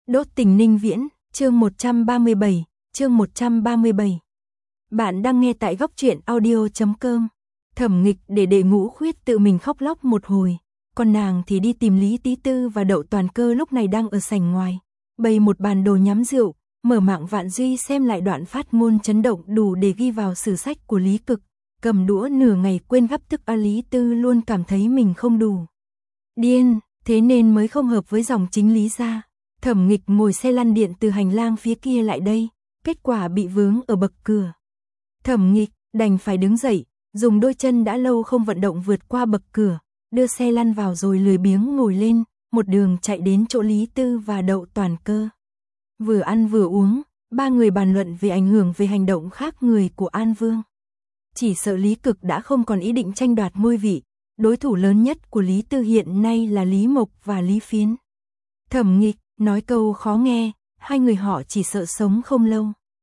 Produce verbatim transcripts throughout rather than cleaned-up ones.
Đốt tình Ninh Viễn, chương một trăm ba mươi bảy, chương một trăm ba mươi bảy. Bạn đang nghe tại góc truyện audio chấm com. Thẩm Nghịch để đệ Ngũ Khuyết tự mình khóc lóc một hồi, còn nàng thì đi tìm Lý Tý Tư và Đậu Toàn Cơ lúc này đang ở sảnh ngoài, bày một bàn đồ nhắm rượu, mở mạng Vạn Duy xem lại đoạn phát ngôn chấn động đủ để ghi vào sử sách của Lý Cực, cầm đũa nửa ngày quên gắp thức. A Lý Tư luôn cảm thấy mình không đủ điên, thế nên mới không hợp với dòng chính Lý gia. Thẩm Nghịch ngồi xe lăn điện từ hành lang phía kia lại đây, kết quả bị vướng ở bậc cửa. Thẩm Nghịch đành phải đứng dậy, dùng đôi chân đã lâu không vận động vượt qua bậc cửa, đưa xe lăn vào rồi lười biếng ngồi lên, một đường chạy đến chỗ Lý Tư và Đậu Toàn Cơ. Vừa ăn vừa uống, ba người bàn luận về ảnh hưởng về hành động khác người của An Vương. Chỉ sợ Lý Cực đã không còn ý định tranh đoạt ngôi vị, đối thủ lớn nhất của Lý Tư hiện nay là Lý Mộc và Lý Phiến. Thẩm Nghịch nói câu khó nghe, hai người họ chỉ sợ sống không lâu.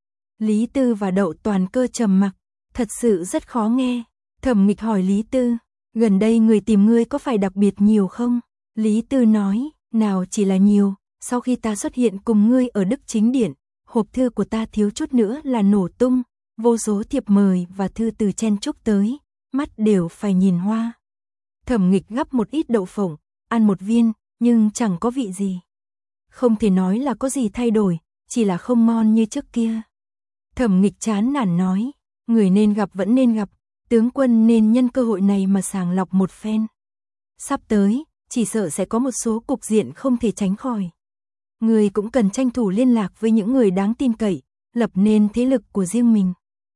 Lý Tư và Đậu Toàn Cơ trầm mặc, thật sự rất khó nghe. Thẩm Nghịch hỏi Lý Tư, gần đây người tìm ngươi có phải đặc biệt nhiều không? Lý Tư nói, nào chỉ là nhiều, sau khi ta xuất hiện cùng ngươi ở Đức Chính Điện, hộp thư của ta thiếu chút nữa là nổ tung, vô số thiệp mời và thư từ chen chúc tới, mắt đều phải nhìn hoa. Thẩm Nghịch gắp một ít đậu phộng, ăn một viên, nhưng chẳng có vị gì. Không thể nói là có gì thay đổi, chỉ là không ngon như trước kia. Thẩm Nghịch chán nản nói, người nên gặp vẫn nên gặp, tướng quân nên nhân cơ hội này mà sàng lọc một phen. Sắp tới, chỉ sợ sẽ có một số cục diện không thể tránh khỏi. Người cũng cần tranh thủ liên lạc với những người đáng tin cậy, lập nên thế lực của riêng mình.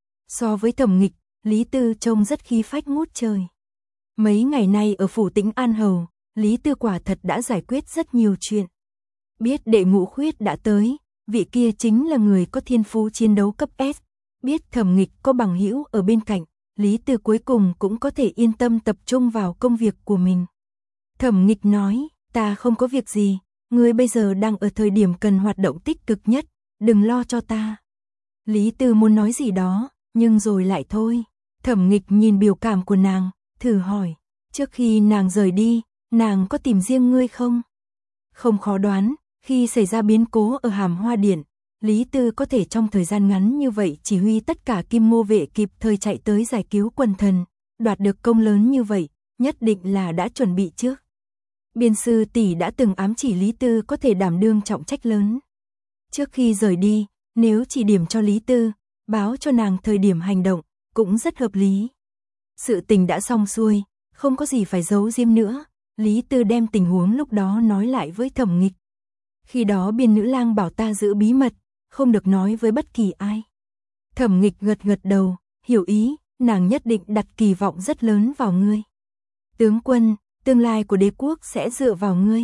So với Thẩm Nghịch, Lý Tư trông rất khí phách ngút trời. Mấy ngày nay ở phủ Tĩnh An Hầu, Lý Tư quả thật đã giải quyết rất nhiều chuyện. Biết đệ Ngũ Khuyết đã tới, vị kia chính là người có thiên phú chiến đấu cấp S. Biết Thẩm Nghịch có bằng hữu ở bên cạnh, Lý Tư cuối cùng cũng có thể yên tâm tập trung vào công việc của mình. Thẩm Nghịch nói, ta không có việc gì, ngươi bây giờ đang ở thời điểm cần hoạt động tích cực nhất, đừng lo cho ta. Lý Tư muốn nói gì đó, nhưng rồi lại thôi. Thẩm Nghịch nhìn biểu cảm của nàng, thử hỏi, trước khi nàng rời đi, nàng có tìm riêng ngươi không? Không khó đoán, khi xảy ra biến cố ở Hàm Hoa Điện, Lý Tư có thể trong thời gian ngắn như vậy chỉ huy tất cả Kim Ngô vệ kịp thời chạy tới giải cứu quần thần, đoạt được công lớn như vậy, nhất định là đã chuẩn bị trước. Biên sư tỷ đã từng ám chỉ Lý Tư có thể đảm đương trọng trách lớn. Trước khi rời đi, nếu chỉ điểm cho Lý Tư, báo cho nàng thời điểm hành động, cũng rất hợp lý. Sự tình đã xong xuôi, không có gì phải giấu giếm nữa, Lý Tư đem tình huống lúc đó nói lại với Thẩm Nghịch. Khi đó Biên nữ lang bảo ta giữ bí mật, không được nói với bất kỳ ai. Thẩm Nghịch gật gật đầu, hiểu ý, nàng nhất định đặt kỳ vọng rất lớn vào ngươi. Tướng quân, tương lai của đế quốc sẽ dựa vào ngươi.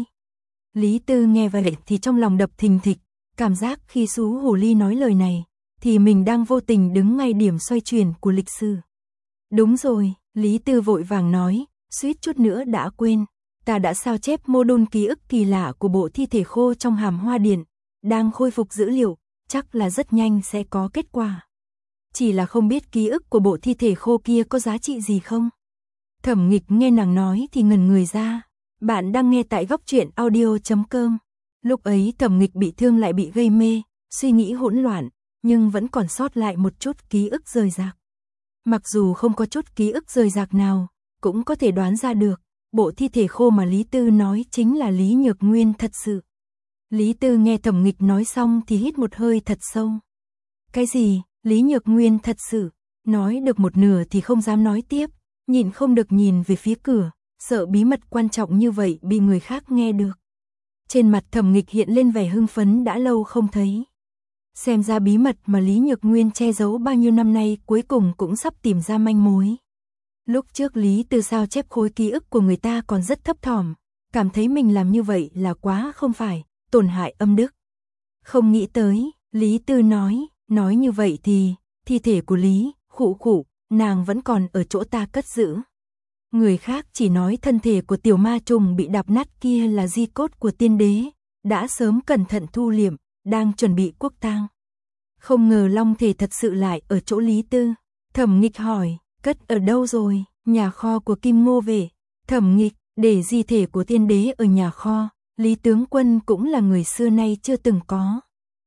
Lý Tư nghe vậy thì trong lòng đập thình thịch, cảm giác khi Sú Hồ Ly nói lời này, thì mình đang vô tình đứng ngay điểm xoay chuyển của lịch sử. Đúng rồi, Lý Tư vội vàng nói, suýt chút nữa đã quên. Ta đã sao chép mô đun ký ức kỳ lạ của bộ thi thể khô trong Hàm Hoa Điện, đang khôi phục dữ liệu, chắc là rất nhanh sẽ có kết quả. Chỉ là không biết ký ức của bộ thi thể khô kia có giá trị gì không? Thẩm Nghịch nghe nàng nói thì ngẩn người ra. Bạn đang nghe tại góc truyện audio chấm com. Lúc ấy Thẩm Nghịch bị thương lại bị gây mê, suy nghĩ hỗn loạn, nhưng vẫn còn sót lại một chút ký ức rời rạc. Mặc dù không có chút ký ức rời rạc nào, cũng có thể đoán ra được. Bộ thi thể khô mà Lý Tư nói chính là Lý Nhược Nguyên thật sự. Lý Tư nghe Thẩm Nghịch nói xong thì hít một hơi thật sâu. Cái gì, Lý Nhược Nguyên thật sự? Nói được một nửa thì không dám nói tiếp, nhịn không được nhìn về phía cửa, sợ bí mật quan trọng như vậy bị người khác nghe được. Trên mặt Thẩm Nghịch hiện lên vẻ hưng phấn đã lâu không thấy. Xem ra bí mật mà Lý Nhược Nguyên che giấu bao nhiêu năm nay cuối cùng cũng sắp tìm ra manh mối. Lúc trước Lý Tư sao chép khối ký ức của người ta còn rất thấp thỏm, cảm thấy mình làm như vậy là quá không phải, tổn hại âm đức. Không nghĩ tới, Lý Tư nói, nói như vậy thì, thi thể của Lý, khụ khụ, nàng vẫn còn ở chỗ ta cất giữ. Người khác chỉ nói thân thể của tiểu ma trùng bị đạp nát kia là di cốt của tiên đế, đã sớm cẩn thận thu liệm, đang chuẩn bị quốc tang. Không ngờ long thể thật sự lại ở chỗ Lý Tư. Thẩm Nghịch hỏi, cất ở đâu rồi? Nhà kho của Kim Ngô vệ. Thẩm Nghịch, để di thể của tiên đế ở nhà kho, Lý tướng quân cũng là người xưa nay chưa từng có.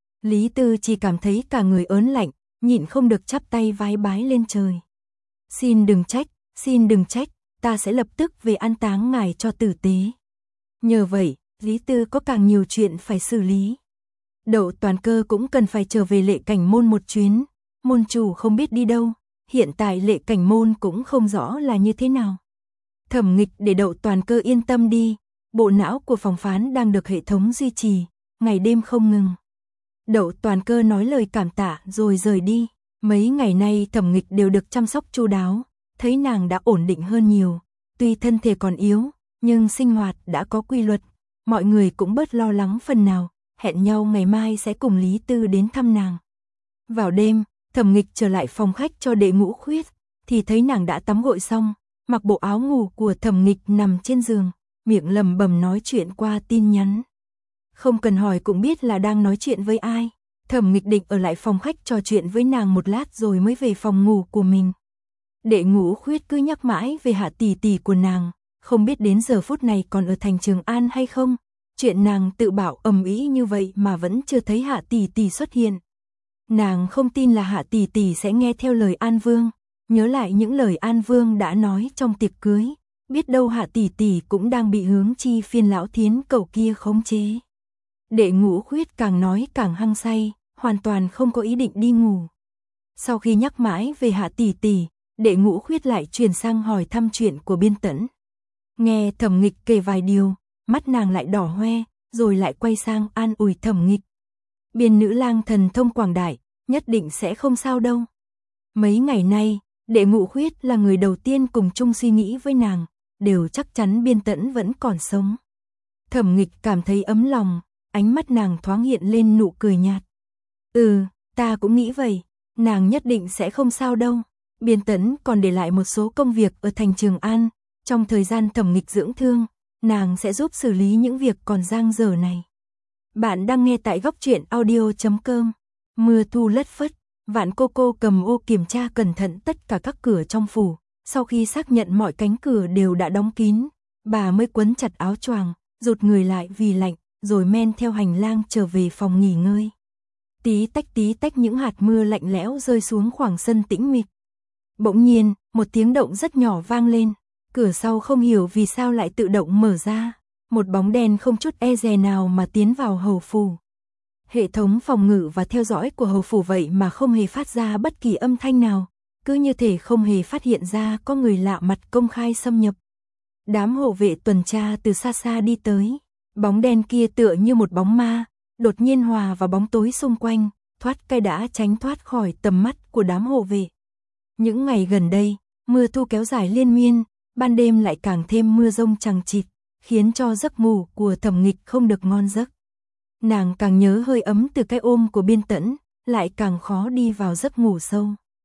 Lý Tư chỉ cảm thấy cả người ớn lạnh, nhịn không được chắp tay vái bái lên trời. Xin đừng trách, xin đừng trách, ta sẽ lập tức về an táng ngài cho tử tế. Nhờ vậy, Lý Tư có càng nhiều chuyện phải xử lý. Đậu Toàn Cơ cũng cần phải trở về Lệ Cảnh Môn một chuyến, môn chủ không biết đi đâu, hiện tại Lệ Cảnh Môn cũng không rõ là như thế nào. Thẩm Nghịch để Đậu Toàn Cơ yên tâm đi, bộ não của phòng phán đang được hệ thống duy trì, ngày đêm không ngừng. Đậu Toàn Cơ nói lời cảm tạ rồi rời đi. Mấy ngày nay Thẩm Nghịch đều được chăm sóc chu đáo, thấy nàng đã ổn định hơn nhiều, tuy thân thể còn yếu, nhưng sinh hoạt đã có quy luật, mọi người cũng bớt lo lắng phần nào, hẹn nhau ngày mai sẽ cùng Lý Tư đến thăm nàng. Vào đêm, Thẩm Nghịch trở lại phòng khách cho Đệ Ngũ Khuyết, thì thấy nàng đã tắm gội xong, mặc bộ áo ngủ của Thẩm Nghịch nằm trên giường, miệng lẩm bẩm nói chuyện qua tin nhắn. Không cần hỏi cũng biết là đang nói chuyện với ai. Thẩm Nghịch định ở lại phòng khách trò chuyện với nàng một lát rồi mới về phòng ngủ của mình. Đệ Ngũ Khuyết cứ nhắc mãi về Hạ tỷ tỷ của nàng, không biết đến giờ phút này còn ở thành Trường An hay không. Chuyện nàng tự bảo ầm ĩ như vậy mà vẫn chưa thấy Hạ tỷ tỷ xuất hiện. Nàng không tin là Hạ tỷ tỷ sẽ nghe theo lời An Vương, nhớ lại những lời An Vương đã nói trong tiệc cưới, biết đâu Hạ tỷ tỷ cũng đang bị Hướng Chi Phiên lão thiến cẩu kia khống chế. Đệ Ngũ Khuyết càng nói càng hăng say, hoàn toàn không có ý định đi ngủ. Sau khi nhắc mãi về Hạ tỷ tỷ, Đệ Ngũ Khuyết lại chuyển sang hỏi thăm chuyện của Biên Tẫn. Nghe Thẩm Nghịch kể vài điều, mắt nàng lại đỏ hoe, rồi lại quay sang an ủi Thẩm Nghịch. Biên nữ lang thần thông quảng đại, nhất định sẽ không sao đâu. Mấy ngày nay, Đệ Ngũ Khuyết là người đầu tiên cùng chung suy nghĩ với nàng, đều chắc chắn Biên Tẫn vẫn còn sống. Thẩm Nghịch cảm thấy ấm lòng, ánh mắt nàng thoáng hiện lên nụ cười nhạt. Ừ, ta cũng nghĩ vậy, nàng nhất định sẽ không sao đâu. Biên Tẫn còn để lại một số công việc ở thành Trường An, trong thời gian Thẩm Nghịch dưỡng thương, nàng sẽ giúp xử lý những việc còn dang dở này. Bạn đang nghe tại góc truyện audio chấm com. Mưa thu lất phất, Vạn Cô Cô cầm ô kiểm tra cẩn thận tất cả các cửa trong phủ, sau khi xác nhận mọi cánh cửa đều đã đóng kín, bà mới quấn chặt áo choàng, rụt người lại vì lạnh, rồi men theo hành lang trở về phòng nghỉ ngơi. Tí tách tí tách những hạt mưa lạnh lẽo rơi xuống khoảng sân tĩnh mịch. Bỗng nhiên, một tiếng động rất nhỏ vang lên, cửa sau không hiểu vì sao lại tự động mở ra, một bóng đen không chút e dè nào mà tiến vào hầu phủ. Hệ thống phòng ngự và theo dõi của hầu phủ vậy mà không hề phát ra bất kỳ âm thanh nào, cứ như thể không hề phát hiện ra có người lạ mặt công khai xâm nhập. Đám hộ vệ tuần tra từ xa xa đi tới, bóng đen kia tựa như một bóng ma, đột nhiên hòa vào bóng tối xung quanh, thoát cái đã tránh thoát khỏi tầm mắt của đám hộ vệ. Những ngày gần đây, mưa thu kéo dài liên miên, ban đêm lại càng thêm mưa rông chằng chịt, khiến cho giấc ngủ của Thẩm Nghịch không được ngon giấc. Nàng càng nhớ hơi ấm từ cái ôm của Biên Tẫn, lại càng khó đi vào giấc ngủ sâu.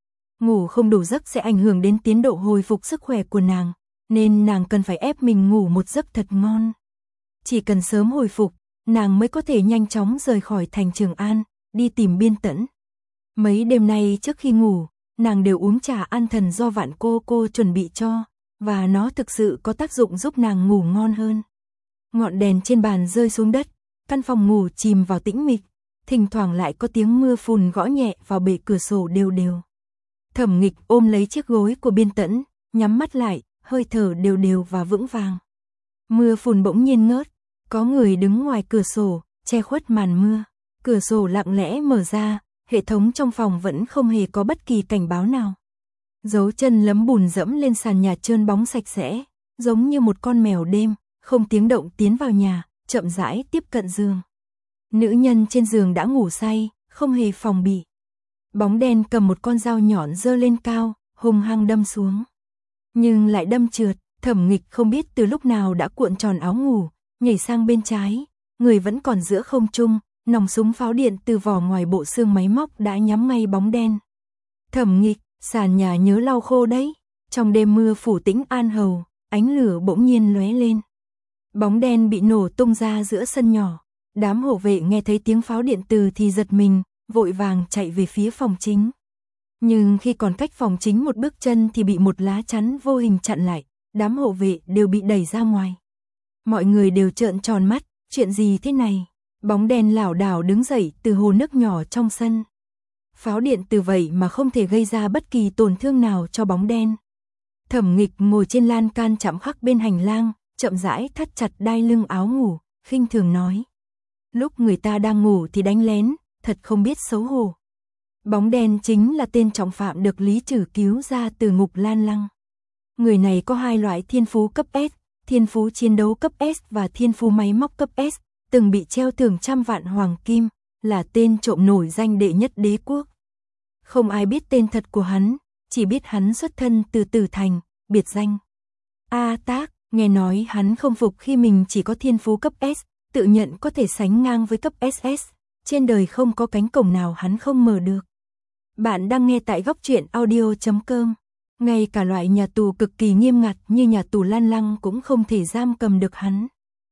Ngủ không đủ giấc sẽ ảnh hưởng đến tiến độ hồi phục sức khỏe của nàng, nên nàng cần phải ép mình ngủ một giấc thật ngon. Chỉ cần sớm hồi phục, nàng mới có thể nhanh chóng rời khỏi thành Trường An, đi tìm Biên Tẫn. Mấy đêm nay trước khi ngủ, nàng đều uống trà an thần do Vạn Cô Cô chuẩn bị cho, và nó thực sự có tác dụng giúp nàng ngủ ngon hơn. Ngọn đèn trên bàn rơi xuống đất, căn phòng ngủ chìm vào tĩnh mịch, thỉnh thoảng lại có tiếng mưa phùn gõ nhẹ vào bệ cửa sổ đều đều. Thẩm Nghịch ôm lấy chiếc gối của Biên Tẫn, nhắm mắt lại, hơi thở đều đều và vững vàng. Mưa phùn bỗng nhiên ngớt, có người đứng ngoài cửa sổ, che khuất màn mưa. Cửa sổ lặng lẽ mở ra, hệ thống trong phòng vẫn không hề có bất kỳ cảnh báo nào. Dấu chân lấm bùn dẫm lên sàn nhà trơn bóng sạch sẽ, giống như một con mèo đêm, không tiếng động tiến vào nhà, chậm rãi tiếp cận giường. Nữ nhân trên giường đã ngủ say, không hề phòng bị. Bóng đen cầm một con dao nhọn giơ lên cao, hung hăng đâm xuống. Nhưng lại đâm trượt, Thẩm Nghịch không biết từ lúc nào đã cuộn tròn áo ngủ, nhảy sang bên trái, người vẫn còn giữa không trung, nòng súng pháo điện từ vỏ ngoài bộ xương máy móc đã nhắm ngay bóng đen. Thẩm Nghịch, sàn nhà nhớ lau khô đấy. Trong đêm mưa phủ tĩnh an hầu, ánh lửa bỗng nhiên lóe lên. Bóng đen bị nổ tung ra giữa sân nhỏ. Đám hộ vệ nghe thấy tiếng pháo điện từ thì giật mình, vội vàng chạy về phía phòng chính. Nhưng khi còn cách phòng chính một bước chân thì bị một lá chắn vô hình chặn lại, đám hộ vệ đều bị đẩy ra ngoài. Mọi người đều trợn tròn mắt, Chuyện gì thế này? Bóng đen lảo đảo đứng dậy từ hồ nước nhỏ trong sân. Pháo điện từ vậy mà không thể gây ra bất kỳ tổn thương nào cho bóng đen. Thẩm Nghịch ngồi trên lan can chạm khắc bên hành lang, chậm rãi thắt chặt đai lưng áo ngủ, khinh thường nói. Lúc người ta đang ngủ thì đánh lén, thật không biết xấu hổ. Bóng đen chính là tên trọng phạm được Lý Trử cứu ra từ ngục Lan Lăng. Người này có hai loại thiên phú cấp S, thiên phú chiến đấu cấp S và thiên phú máy móc cấp S, từng bị treo thưởng trăm vạn hoàng kim, là tên trộm nổi danh đệ nhất đế quốc. Không ai biết tên thật của hắn, chỉ biết hắn xuất thân từ Tử Thành, biệt danh A Tác. Nghe nói hắn không phục khi mình chỉ có thiên phú cấp S, tự nhận có thể sánh ngang với cấp ét ét. Trên đời không có cánh cổng nào hắn không mở được. Bạn đang nghe tại góc truyện audio chấm com. Ngay cả loại nhà tù cực kỳ nghiêm ngặt như nhà tù Lan Lăng cũng không thể giam cầm được hắn.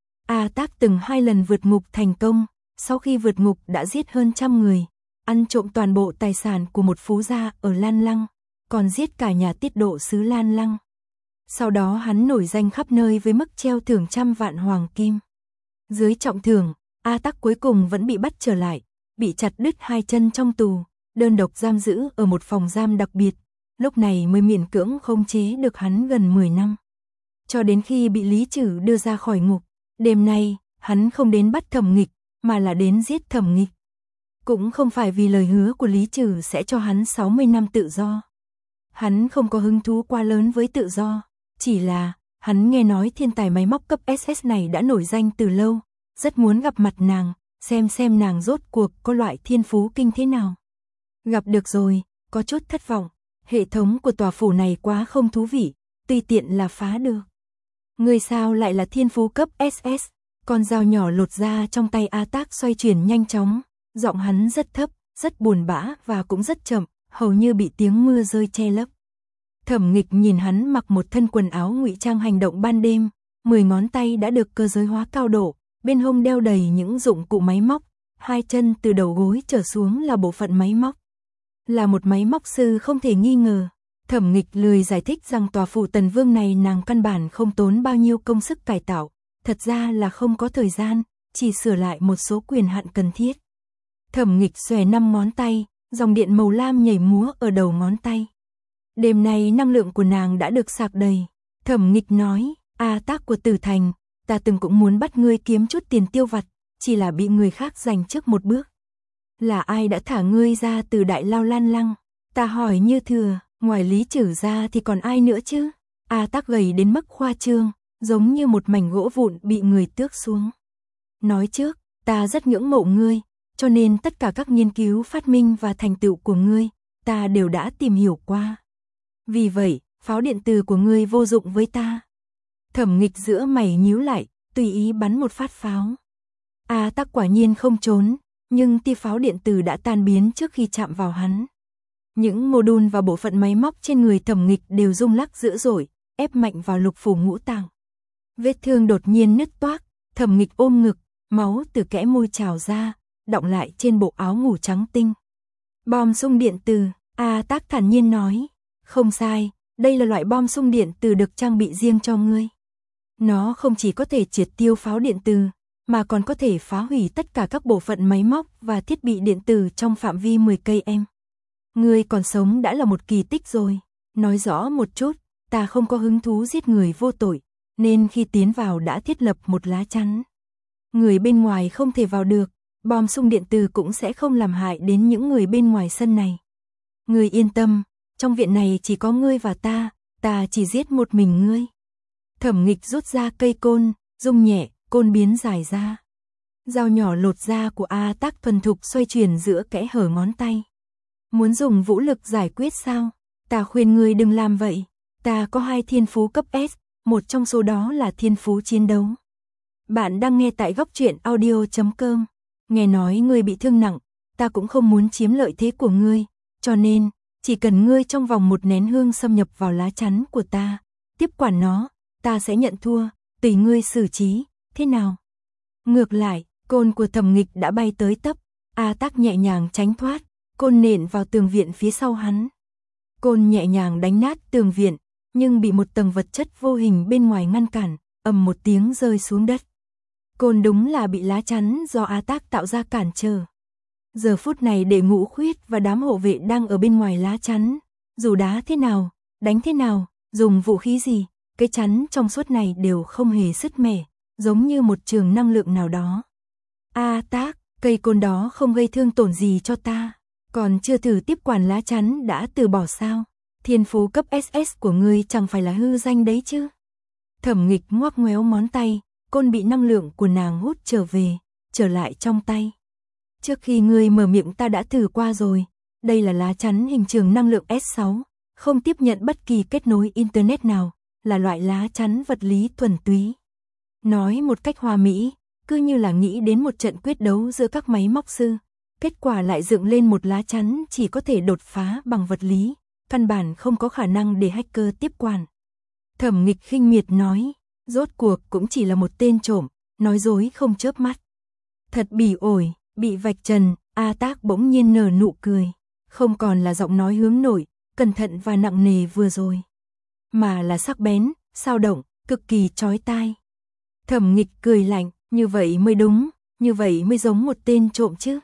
A Tác từng hai lần vượt ngục thành công, sau khi vượt ngục đã giết hơn trăm người, ăn trộm toàn bộ tài sản của một phú gia ở Lan Lăng, còn giết cả nhà tiết độ sứ Lan Lăng. Sau đó hắn nổi danh khắp nơi với mức treo thưởng trăm vạn hoàng kim. Dưới trọng thưởng, A Tác cuối cùng vẫn bị bắt trở lại, bị chặt đứt hai chân trong tù, đơn độc giam giữ ở một phòng giam đặc biệt, lúc này mới miễn cưỡng khống chế được hắn gần mười năm. Cho đến khi bị Lý Trử đưa ra khỏi ngục, đêm nay, hắn không đến bắt Thẩm Nghịch, mà là đến giết Thẩm Nghịch. Cũng không phải vì lời hứa của Lý Trử sẽ cho hắn sáu mươi năm tự do. Hắn không có hứng thú quá lớn với tự do, chỉ là, hắn nghe nói thiên tài máy móc cấp ét ét này đã nổi danh từ lâu, rất muốn gặp mặt nàng, xem xem nàng rốt cuộc có loại thiên phú kinh thế nào. Gặp được rồi, có chút thất vọng, hệ thống của tòa phủ này quá không thú vị, tùy tiện là phá được. Người sao lại là thiên phú cấp ét ét, con dao nhỏ lột ra trong tay A Tác xoay chuyển nhanh chóng, giọng hắn rất thấp, rất buồn bã và cũng rất chậm, hầu như bị tiếng mưa rơi che lấp. Thẩm Nghịch nhìn hắn mặc một thân quần áo ngụy trang hành động ban đêm, mười ngón tay đã được cơ giới hóa cao độ, bên hông đeo đầy những dụng cụ máy móc, hai chân từ đầu gối trở xuống là bộ phận máy móc. Là một máy móc sư không thể nghi ngờ. Thẩm Nghịch lười giải thích rằng tòa phủ Tần Vương này nàng căn bản không tốn bao nhiêu công sức cải tạo, thật ra là không có thời gian, chỉ sửa lại một số quyền hạn cần thiết. Thẩm Nghịch xòe năm ngón tay, dòng điện màu lam nhảy múa ở đầu ngón tay. Đêm nay năng lượng của nàng đã được sạc đầy. Thẩm Nghịch nói, A Tác của Tử Thành, ta từng cũng muốn bắt ngươi kiếm chút tiền tiêu vặt, chỉ là bị người khác giành trước một bước. Là ai đã thả ngươi ra từ đại lao Lan Lăng? Ta hỏi như thừa, ngoài Lý Trử ra thì còn ai nữa chứ? A Tác gầy đến mức khoa trương, giống như một mảnh gỗ vụn bị người tước xuống. Nói trước, ta rất ngưỡng mộ ngươi, cho nên tất cả các nghiên cứu phát minh và thành tựu của ngươi, ta đều đã tìm hiểu qua. Vì vậy, pháo điện từ của ngươi vô dụng với ta. Thẩm Nghịch giữa mày nhíu lại, tùy ý bắn một phát pháo. A Tác quả nhiên không trốn, nhưng tia pháo điện từ đã tan biến trước khi chạm vào hắn. Những mô đun và bộ phận máy móc trên người Thẩm Nghịch đều rung lắc dữ dội, ép mạnh vào lục phủ ngũ tạng. Vết thương đột nhiên nứt toác, Thẩm Nghịch ôm ngực, máu từ kẽ môi trào ra, đọng lại trên bộ áo ngủ trắng tinh. Bom xung điện từ, A Tác thản nhiên nói. Không sai, đây là loại bom xung điện từ được trang bị riêng cho ngươi. Nó không chỉ có thể triệt tiêu pháo điện từ, mà còn có thể phá hủy tất cả các bộ phận máy móc và thiết bị điện tử trong phạm vi mười cây em. Ngươi còn sống đã là một kỳ tích rồi. Nói rõ một chút, ta không có hứng thú giết người vô tội, nên khi tiến vào đã thiết lập một lá chắn. Người bên ngoài không thể vào được, bom xung điện từ cũng sẽ không làm hại đến những người bên ngoài sân này. Ngươi yên tâm, trong viện này chỉ có ngươi và ta, ta chỉ giết một mình ngươi. Thẩm Nghịch rút ra cây côn, rung nhẹ, côn biến dài ra. Dao nhỏ lột da của A Tác thuần thục xoay chuyển giữa kẽ hở ngón tay. Muốn dùng vũ lực giải quyết sao? Ta khuyên ngươi đừng làm vậy. Ta có hai thiên phú cấp S, một trong số đó là thiên phú chiến đấu. Bạn đang nghe tại góc truyện audio chấm com. Nghe nói ngươi bị thương nặng, ta cũng không muốn chiếm lợi thế của ngươi, cho nên, chỉ cần ngươi trong vòng một nén hương xâm nhập vào lá chắn của ta, tiếp quản nó, ta sẽ nhận thua, tùy ngươi xử trí, thế nào? Ngược lại, côn của Thẩm Nghịch đã bay tới tấp, A Tác nhẹ nhàng tránh thoát, côn nện vào tường viện phía sau hắn. Côn nhẹ nhàng đánh nát tường viện, nhưng bị một tầng vật chất vô hình bên ngoài ngăn cản, ầm một tiếng rơi xuống đất. Côn đúng là bị lá chắn do A Tác tạo ra cản trở. Giờ phút này Đệ Ngũ Khuyết và đám hộ vệ đang ở bên ngoài lá chắn, dù đá thế nào, đánh thế nào, dùng vũ khí gì, cái chắn trong suốt này đều không hề sứt mẻ, giống như một trường năng lượng nào đó. A Tác, cây côn đó không gây thương tổn gì cho ta, còn chưa thử tiếp quản lá chắn đã từ bỏ sao? Thiên phú cấp ét ét của ngươi chẳng phải là hư danh đấy chứ? Thẩm Nghịch ngoắc ngoéo ngón tay, côn bị năng lượng của nàng hút trở về, trở lại trong tay. Trước khi ngươi mở miệng ta đã thử qua rồi, đây là lá chắn hình trường năng lượng S sáu, không tiếp nhận bất kỳ kết nối internet nào, là loại lá chắn vật lý thuần túy. Nói một cách hòa mỹ, cứ như là nghĩ đến một trận quyết đấu giữa các máy móc sư, kết quả lại dựng lên một lá chắn chỉ có thể đột phá bằng vật lý, căn bản không có khả năng để hacker tiếp quản. Thẩm Nghịch khinh miệt nói, rốt cuộc cũng chỉ là một tên trộm, nói dối không chớp mắt. Thật bỉ ổi, bị vạch trần, A Tác bỗng nhiên nở nụ cười, không còn là giọng nói hướng nội, cẩn thận và nặng nề vừa rồi, mà là sắc bén, sao động, cực kỳ chói tai. Thẩm Nghịch cười lạnh, như vậy mới đúng, như vậy mới giống một tên trộm chứ.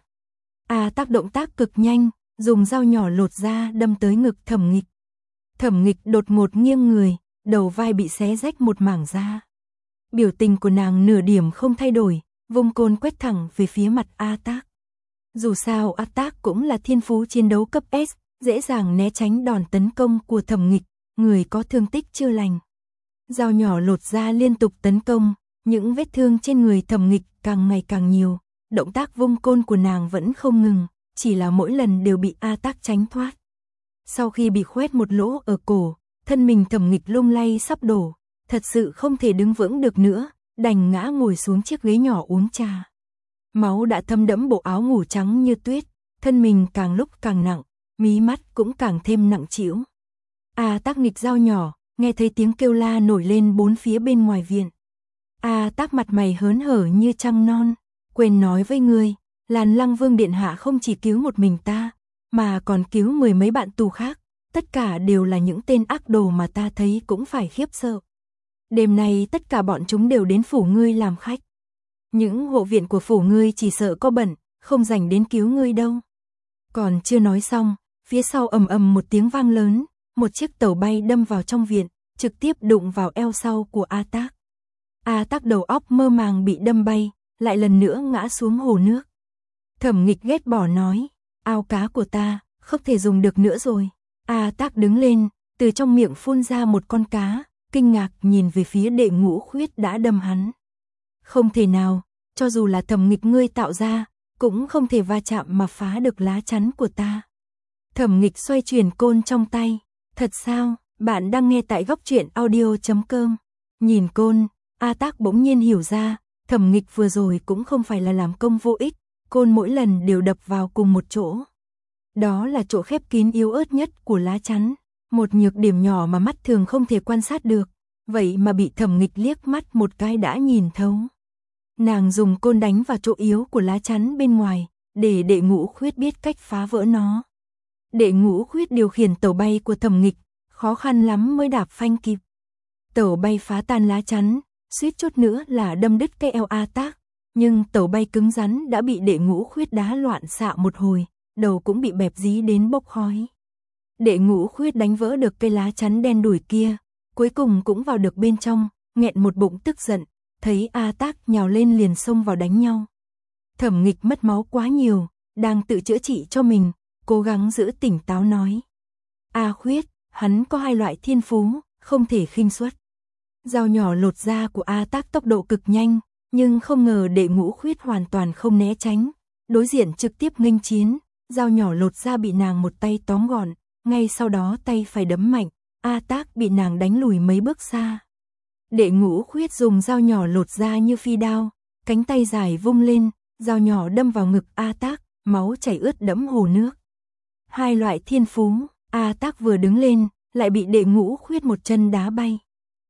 A Tác động tác cực nhanh, dùng dao nhỏ lột ra đâm tới ngực Thẩm Nghịch. Thẩm Nghịch đột ngột nghiêng người, đầu vai bị xé rách một mảng da. Biểu tình của nàng nửa điểm không thay đổi, vung côn quét thẳng về phía mặt A Tác. Dù sao A Tác cũng là thiên phú chiến đấu cấp S, dễ dàng né tránh đòn tấn công của Thẩm Nghịch, người có thương tích chưa lành. Dao nhỏ lột ra liên tục tấn công, những vết thương trên người Thẩm Nghịch càng ngày càng nhiều, động tác vung côn của nàng vẫn không ngừng, chỉ là mỗi lần đều bị A Tác tránh thoát. Sau khi bị khoét một lỗ ở cổ, thân mình Thẩm Nghịch lung lay sắp đổ, thật sự không thể đứng vững được nữa, đành ngã ngồi xuống chiếc ghế nhỏ uống trà. Máu đã thấm đẫm bộ áo ngủ trắng như tuyết, thân mình càng lúc càng nặng, mí mắt cũng càng thêm nặng trĩu. A Tác nghịch dao nhỏ, nghe thấy tiếng kêu la nổi lên bốn phía bên ngoài viện. A Tác mặt mày hớn hở như trăng non, quên nói với ngươi, Lan Lăng Vương điện hạ không chỉ cứu một mình ta, mà còn cứu mười mấy bạn tù khác, tất cả đều là những tên ác đồ mà ta thấy cũng phải khiếp sợ. Đêm nay tất cả bọn chúng đều đến phủ ngươi làm khách. Những hộ viện của phủ ngươi chỉ sợ có bận, không rảnh đến cứu ngươi đâu. Còn chưa nói xong, phía sau ầm ầm một tiếng vang lớn, một chiếc tàu bay đâm vào trong viện, trực tiếp đụng vào eo sau của A Tác. A Tác đầu óc mơ màng bị đâm bay, lại lần nữa ngã xuống hồ nước. Thẩm Nghịch ghét bỏ nói, ao cá của ta, không thể dùng được nữa rồi. A Tác đứng lên, từ trong miệng phun ra một con cá, kinh ngạc nhìn về phía Đệ Ngũ Khuyết đã đâm hắn. Không thể nào, cho dù là Thẩm Nghịch ngươi tạo ra, cũng không thể va chạm mà phá được lá chắn của ta. Thẩm Nghịch xoay chuyển côn trong tay, thật sao, bạn đang nghe tại góc truyện audio chấm com. Nhìn côn, A Tác bỗng nhiên hiểu ra, Thẩm Nghịch vừa rồi cũng không phải là làm công vô ích, côn mỗi lần đều đập vào cùng một chỗ. Đó là chỗ khép kín yếu ớt nhất của lá chắn, một nhược điểm nhỏ mà mắt thường không thể quan sát được, vậy mà bị Thẩm Nghịch liếc mắt một cái đã nhìn thấu. Nàng dùng côn đánh vào chỗ yếu của lá chắn bên ngoài, để Đệ Ngũ Khuyết biết cách phá vỡ nó. Đệ Ngũ Khuyết điều khiển tàu bay của Thẩm Nghịch, khó khăn lắm mới đạp phanh kịp. Tàu bay phá tan lá chắn, suýt chút nữa là đâm đứt cái eo A Tác, nhưng tàu bay cứng rắn đã bị Đệ Ngũ Khuyết đá loạn xạ một hồi, đầu cũng bị bẹp dí đến bốc khói. Đệ Ngũ Khuyết đánh vỡ được cây lá chắn đen đủi kia, cuối cùng cũng vào được bên trong, nghẹn một bụng tức giận, thấy A Tác nhào lên liền xông vào đánh nhau. Thẩm Nghịch mất máu quá nhiều, đang tự chữa trị cho mình, cố gắng giữ tỉnh táo nói. A Khuyết, hắn có hai loại thiên phú, không thể khinh suất. Dao nhỏ lột da của A Tác tốc độ cực nhanh, nhưng không ngờ Đệ Ngũ Khuyết hoàn toàn không né tránh, đối diện trực tiếp nghênh chiến, dao nhỏ lột da bị nàng một tay tóm gọn, ngay sau đó tay phải đấm mạnh, A Tác bị nàng đánh lùi mấy bước xa. Đệ Ngũ Khuyết dùng dao nhỏ lột da như phi đao, cánh tay dài vung lên, dao nhỏ đâm vào ngực A Tác, máu chảy ướt đẫm hồ nước. Hai loại thiên phú, A Tác vừa đứng lên, lại bị Đệ Ngũ Khuyết một chân đá bay.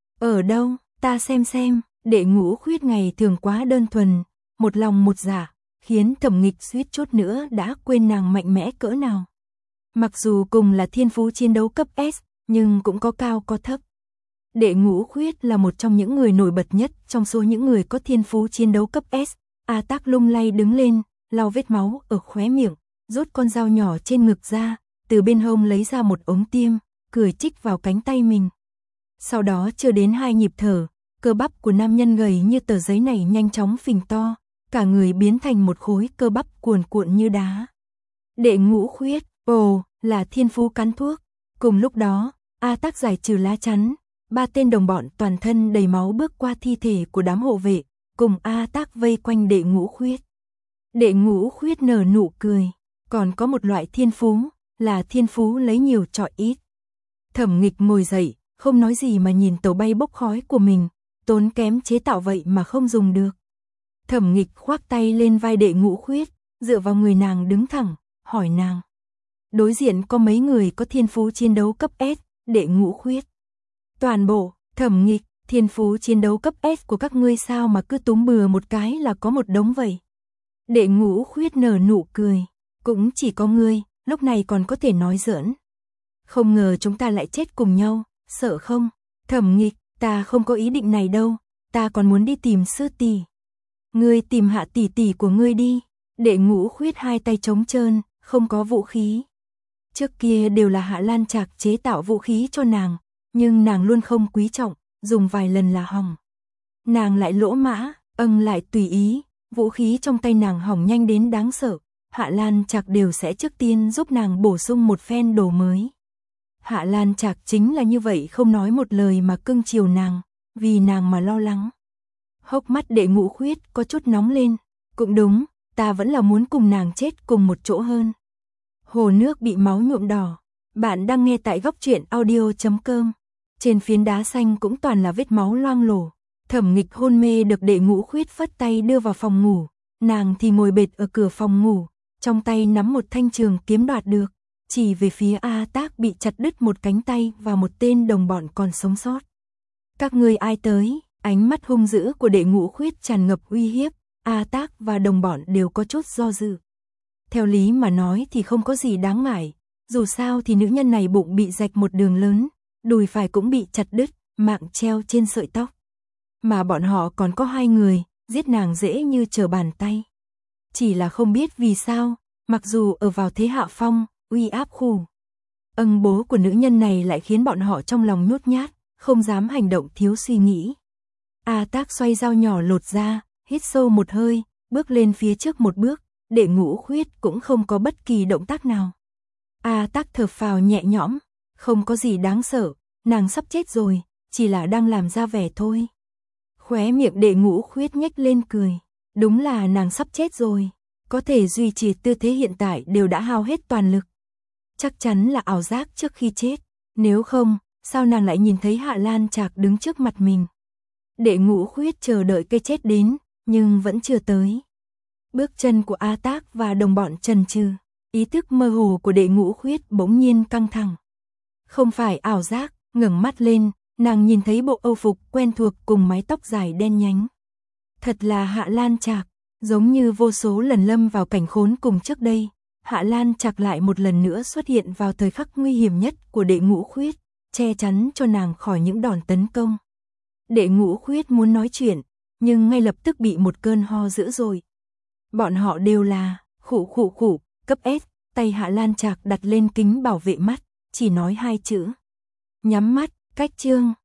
Ở đâu, ta xem xem, Đệ Ngũ Khuyết ngày thường quá đơn thuần, một lòng một dạ, khiến Thẩm Nghịch suýt chút nữa đã quên nàng mạnh mẽ cỡ nào. Mặc dù cùng là thiên phú chiến đấu cấp S, nhưng cũng có cao có thấp. Đệ Ngũ Khuyết là một trong những người nổi bật nhất trong số những người có thiên phú chiến đấu cấp S. A Tác lung lay đứng lên, lau vết máu ở khóe miệng, rút con dao nhỏ trên ngực ra, từ bên hông lấy ra một ống tiêm, cười chích vào cánh tay mình. Sau đó chưa đến hai nhịp thở, cơ bắp của nam nhân gầy như tờ giấy này nhanh chóng phình to, cả người biến thành một khối cơ bắp cuồn cuộn như đá. Đệ Ngũ Khuyết, ồ, là thiên phú cắn thuốc. Cùng lúc đó, A Tác giải trừ lá chắn, ba tên đồng bọn toàn thân đầy máu bước qua thi thể của đám hộ vệ, cùng A Tác vây quanh Đệ Ngũ Khuyết. Đệ Ngũ Khuyết nở nụ cười, còn có một loại thiên phú, là thiên phú lấy nhiều trọi ít. Thẩm Nghịch ngồi dậy, không nói gì mà nhìn tàu bay bốc khói của mình, tốn kém chế tạo vậy mà không dùng được. Thẩm Nghịch khoác tay lên vai Đệ Ngũ Khuyết, dựa vào người nàng đứng thẳng, hỏi nàng. Đối diện có mấy người có thiên phú chiến đấu cấp S, Đệ Ngũ Khuyết. Toàn bộ, Thẩm Nghịch, thiên phú chiến đấu cấp S của các ngươi sao mà cứ túm bừa một cái là có một đống vậy. Đệ Ngũ Khuyết nở nụ cười, cũng chỉ có ngươi, lúc này còn có thể nói giỡn. Không ngờ chúng ta lại chết cùng nhau, sợ không? Thẩm Nghịch, ta không có ý định này đâu, ta còn muốn đi tìm sư tỷ. Ngươi tìm Hạ tỷ tỷ của ngươi đi. Đệ Ngũ Khuyết hai tay trống trơn, không có vũ khí. Trước kia đều là Hạ Lan Trạc chế tạo vũ khí cho nàng, nhưng nàng luôn không quý trọng, dùng vài lần là hỏng. Nàng lại lỗ mã, âng lại tùy ý, vũ khí trong tay nàng hỏng nhanh đến đáng sợ. Hạ Lan Trạc đều sẽ trước tiên giúp nàng bổ sung một phen đồ mới. Hạ Lan Trạc chính là như vậy, không nói một lời mà cưng chiều nàng, vì nàng mà lo lắng. Hốc mắt Đệ Ngũ Khuyết có chút nóng lên, cũng đúng, ta vẫn là muốn cùng nàng chết cùng một chỗ hơn. Hồ nước bị máu nhuộm đỏ, bạn đang nghe tại góc truyện audio chấm com. Trên phiến đá xanh cũng toàn là vết máu loang lổ. Thẩm Nghịch hôn mê được Đệ Ngũ Khuyết phất tay đưa vào phòng ngủ, nàng thì ngồi bệt ở cửa phòng ngủ, trong tay nắm một thanh trường kiếm đoạt được, chỉ về phía A Tác bị chặt đứt một cánh tay và một tên đồng bọn còn sống sót. Các ngươi ai tới? Ánh mắt hung dữ của Đệ Ngũ Khuyết tràn ngập uy hiếp, A Tác và đồng bọn đều có chút do dự. Theo lý mà nói thì không có gì đáng ngại, dù sao thì nữ nhân này bụng bị rạch một đường lớn, đùi phải cũng bị chặt đứt, mạng treo trên sợi tóc. Mà bọn họ còn có hai người, giết nàng dễ như trở bàn tay. Chỉ là không biết vì sao, mặc dù ở vào thế hạ phong, uy áp khủng, âng bố của nữ nhân này lại khiến bọn họ trong lòng nhút nhát, không dám hành động thiếu suy nghĩ. A Tác xoay dao nhỏ lột ra, hít sâu một hơi, bước lên phía trước một bước, Đệ Ngũ Khuyết cũng không có bất kỳ động tác nào. A Tác thở phào nhẹ nhõm, không có gì đáng sợ, nàng sắp chết rồi, chỉ là đang làm ra vẻ thôi. Khóe miệng Đệ Ngũ Khuyết nhếch lên cười, đúng là nàng sắp chết rồi, có thể duy trì tư thế hiện tại đều đã hao hết toàn lực. Chắc chắn là ảo giác trước khi chết, nếu không, sao nàng lại nhìn thấy Hạ Lan Trạc đứng trước mặt mình. Đệ Ngũ Khuyết chờ đợi cái chết đến, nhưng vẫn chưa tới. Bước chân của A Tác và đồng bọn chần chừ, ý thức mơ hồ của Đệ Ngũ Khuyết bỗng nhiên căng thẳng. Không phải ảo giác, ngẩng mắt lên, nàng nhìn thấy bộ âu phục quen thuộc cùng mái tóc dài đen nhánh. Thật là Hạ Lan Trạc, giống như vô số lần lâm vào cảnh khốn cùng trước đây, Hạ Lan Trạc lại một lần nữa xuất hiện vào thời khắc nguy hiểm nhất của Đệ Ngũ Khuyết, che chắn cho nàng khỏi những đòn tấn công. Đệ Ngũ Khuyết muốn nói chuyện, nhưng ngay lập tức bị một cơn ho dữ dội. Bọn họ đều là khụ khụ khụ, cấp S, tay Hạ Lan Trạc đặt lên kính bảo vệ mắt, chỉ nói hai chữ. Nhắm mắt, cách chương.